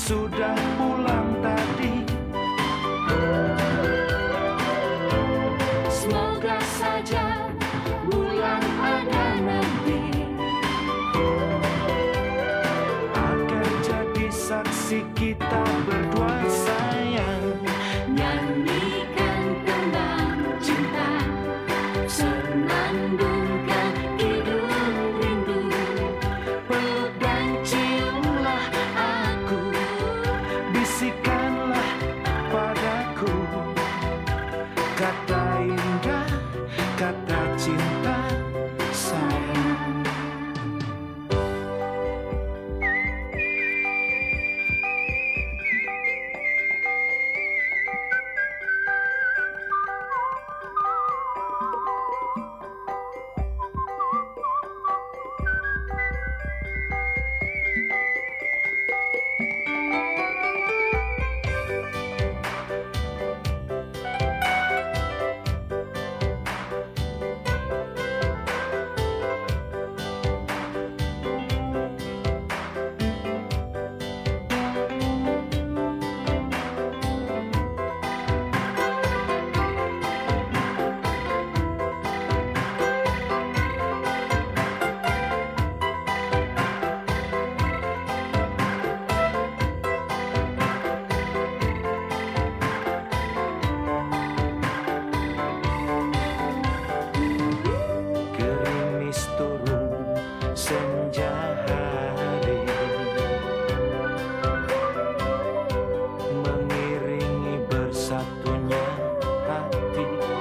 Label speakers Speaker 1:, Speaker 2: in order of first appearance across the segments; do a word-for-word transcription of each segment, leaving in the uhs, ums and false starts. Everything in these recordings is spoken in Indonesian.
Speaker 1: sudah pulang tadi.
Speaker 2: Semoga saja bulan ada nanti,
Speaker 1: agar jadi saksi kita berdua sayang.
Speaker 2: nyanyikan tentang cinta, senandungkan hidung rindu,
Speaker 1: Peluk dan ciumlah aku, bisikanlah padaku kata indah, kata cinta sayang. Gerimis turun senja hari, mengiringi bersatunya hati.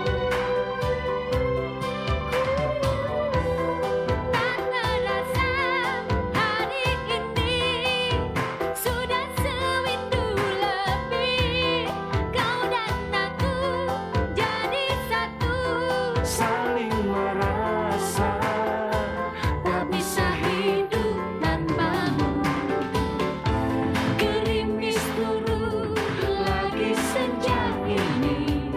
Speaker 2: tak terasa hari ini sudah sewindu lebih, kau dan aku jadi satu,
Speaker 1: Saling merasa
Speaker 2: tak bisa hidup tanpamu. Gerimis turun lagi senja ini,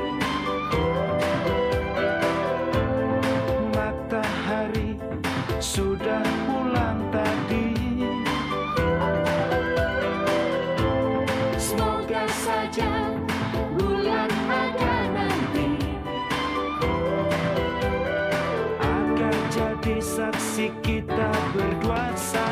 Speaker 1: matahari sudah pulang tadi.
Speaker 2: semoga saja bulan ada nanti,
Speaker 1: Agar jadi saksi kita berdua sayang.